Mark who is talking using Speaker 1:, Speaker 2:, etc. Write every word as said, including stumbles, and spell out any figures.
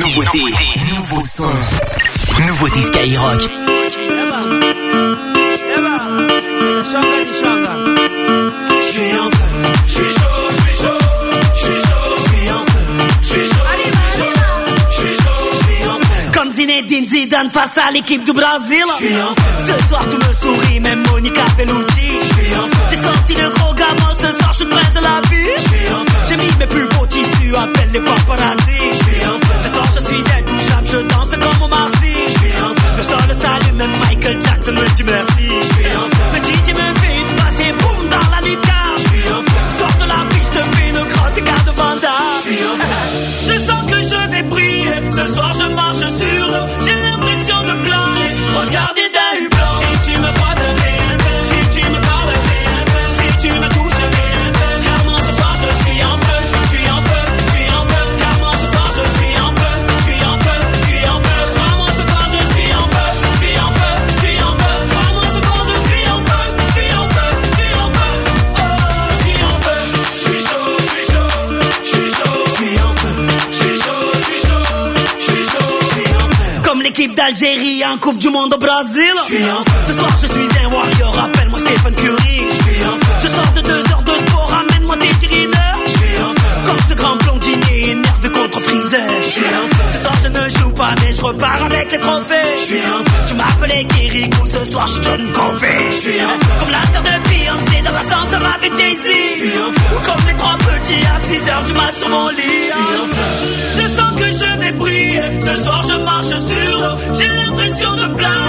Speaker 1: Nouveauté, nouveau son, nouveauté Skyrock.
Speaker 2: Je suis en feu, je suis chaud, je suis chaud, je suis chaud, je suis en feu, je suis chaud, je suis chaud, je suis en feu.
Speaker 3: Comme Zinedine Zidane face à l'équipe du Brésil.
Speaker 2: Je suis en feu.
Speaker 3: Ce soir tu me souris, même Monica Bellucci.
Speaker 2: Je suis en feu.
Speaker 3: J'ai sorti le gros gamin, ce soir je suis près de la vie.
Speaker 2: Je suis en feu.
Speaker 3: J'ai mis mes plus beaux tissus, appelle les paparazzi.
Speaker 2: Je suis en feu.
Speaker 3: Ce soir je suis intouchable, je danse comme Omar Sy.
Speaker 2: Je suis en feu.
Speaker 3: Le sol le salue, même Michael Jackson me dit merci.
Speaker 2: Je suis en feu.
Speaker 3: Le D J me fait une passe et boum dans la lucarne.
Speaker 2: Je suis en feu.
Speaker 3: Sors de la piste, te fais une grande écart de Vanda.
Speaker 2: Je suis en feu.
Speaker 3: Je sens que je vais briller. Ce soir je marche sur l'eau. J'ai l'impression de planer. Regardez d'un hublot. Si tu me croises, rien de. Si tu me parles, rien de. Si tu me touches, rien de. Car moi ce soir je suis en feu. Je suis en feu, je suis en feu. Car moi ce soir je suis en feu. Je suis en feu, je suis en feu. Car moi ce soir je suis en feu. Je suis en feu, je suis en feu. Car moi ce soir je suis en feu. Je suis en feu, je suis en feu. Oh, je suis en feu.
Speaker 2: Je suis chaud, je suis chaud, je suis chaud, je suis en feu. Je suis chaud, je suis chaud, je suis chaud, je suis en feu.
Speaker 3: Comme l'équipe d'Algérie en Coupe du Monde au Brésil.
Speaker 2: Je suis en feu.
Speaker 3: Ce soir je suis un warrior, appelle-moi Stephen Curry.
Speaker 2: Je suis en feu.
Speaker 3: Je sors de deux heures de sport, ramène-moi des tirineurs.
Speaker 2: Je suis en feu.
Speaker 3: Comme ce grand blondinier énervé contre Freezer.
Speaker 2: Je suis en feu.
Speaker 3: Ce soir je ne joue pas mais je repars avec les trophées.
Speaker 2: Je suis en feu.
Speaker 3: Tu m'appelais Kirikou, ce soir je suis John Covey.
Speaker 2: Je suis en feu.
Speaker 3: Comme la sœur de Beyoncé dans l'ascenseur avec Jay-Z.
Speaker 2: Je suis en feu.
Speaker 3: Ou comme les trois petits à six heures du mat sur mon lit.
Speaker 2: Je suis en feu.
Speaker 3: Je sens que je vais briller. Ce soir je marche sur l'eau. J'ai l'impression de planer.